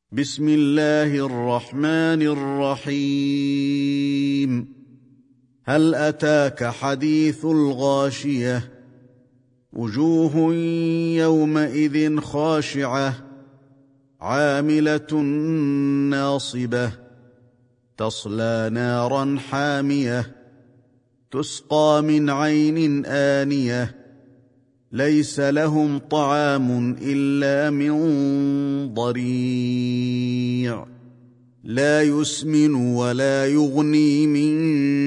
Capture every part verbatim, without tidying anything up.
بسم الله الرحمن الرحيم. هل أتاك حديث الغاشية؟ وجوه يومئذ خاشعة عاملة ناصبة تصلى نارا حامية تسقى من عين آنية ليس لهم طعام إلا من ضريع لا يسمن ولا يغني من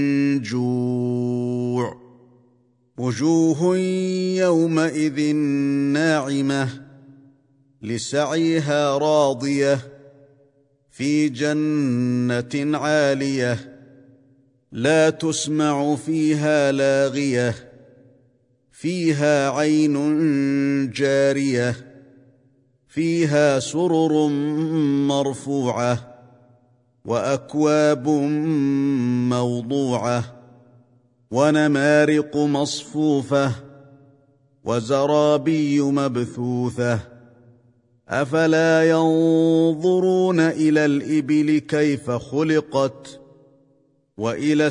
جوع. وجوه يومئذ ناعمة لسعيها راضية في جنة عالية لا تسمع فيها لاغية فيها عين جارية فيها سرر مرفوعة وأكواب موضوعة ونمارق مصفوفة وزرابي مبثوثة. أفلا ينظرون إلى الإبل كيف خلقت وإلى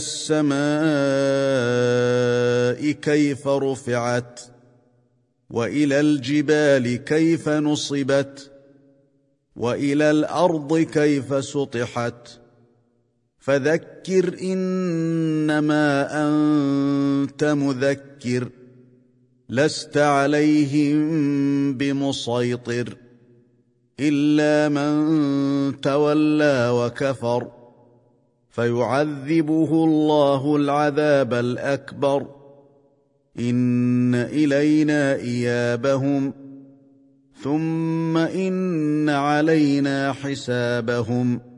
السماء كيف رفعت وإلى الجبال كيف نصبت وإلى الأرض كيف سطحت. فذكر إنما أنت مذكر لست عليهم بمسيطر إلا من تولى وكفر فيعذبه الله العذاب الأكبر إن إلينا إيابهم ثم إن علينا حسابهم.